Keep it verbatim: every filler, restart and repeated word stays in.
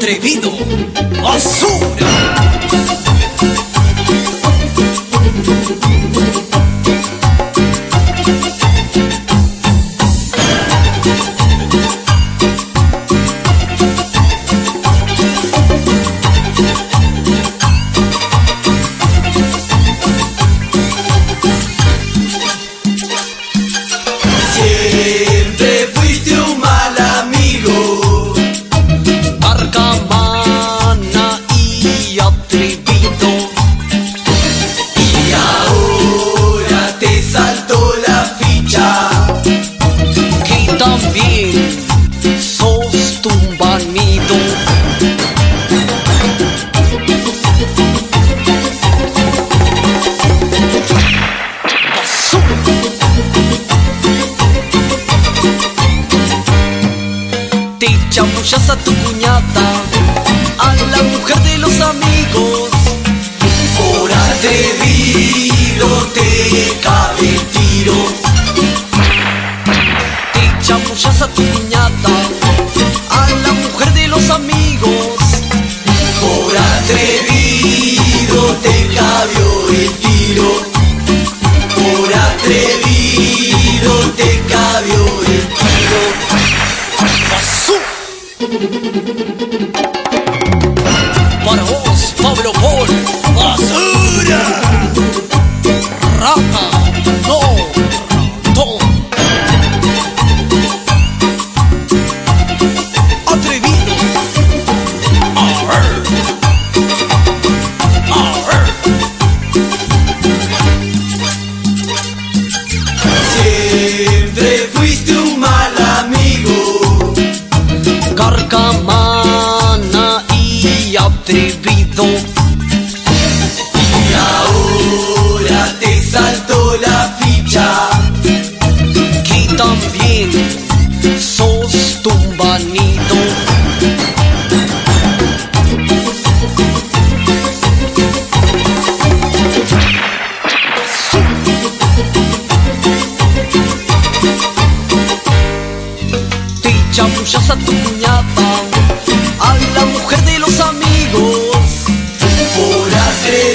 atrevido, basura. Siempre fuiste un mal amigo, Carcamana y atrevido, y ahora te saltó la ficha que también sos un bandido. Te chamullas a tu cuñada, a la mujer de los amigos. por atrevido te cabe el tiro. Te chamullas a tu cuñada, a la mujer de los amigos. Por atrevido te cabió el tiro. Por atrevido te cabió el tiro. Para vos, Pablo Paul, basura, rata, no, ratón, atrevido, arr, arr. Siempre fuiste un mal amigo, Carcamana y atrevido, y ahora te saltó la ficha que también sos un bandido. Te chamullas a tu cuñada, a la mujer de los amigos. por atrevido